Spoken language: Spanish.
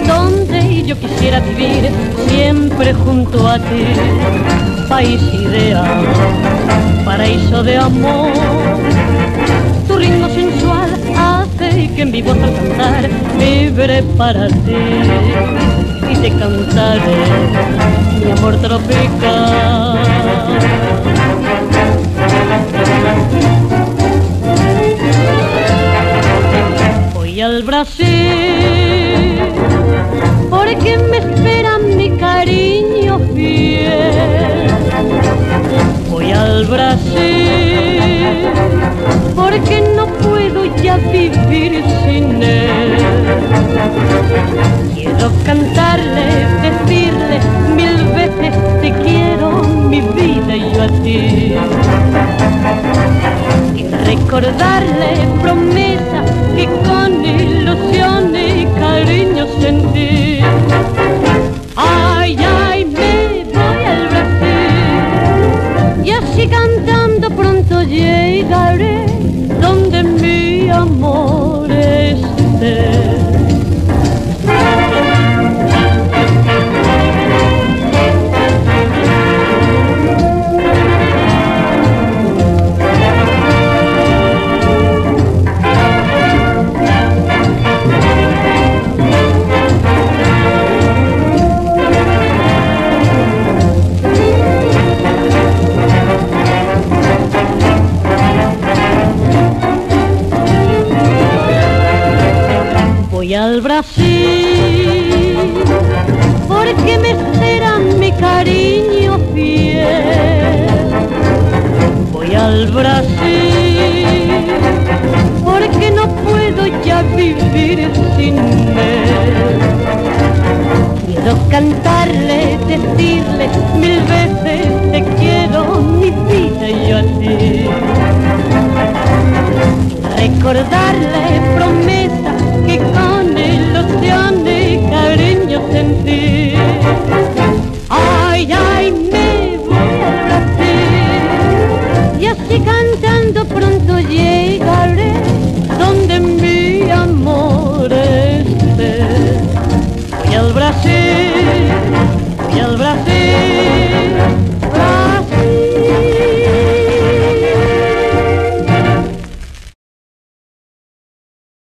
donde yo quisiera vivir siempre junto a ti. País ideal, paraíso de amor. Tu ritmo sensual hace que en mi voz al cantar vibre para ti. Y te cantaré mi amor tropical. Voy al Brasil porque me espera mi cariño fiel. Voy al Brasil porque no puedo ya vivir sin él. Quiero cantarle, decirle mil veces te quiero, mi vida y yo a ti. Y recordarle promesa que con ilusión y cariño sentí. Ay, ay, me voy al Brasil y así cantando pronto llegaré donde mi amor esté. Voy al Brasil porque me espera mi cariño fiel. Voy al Brasil porque no puedo ya vivir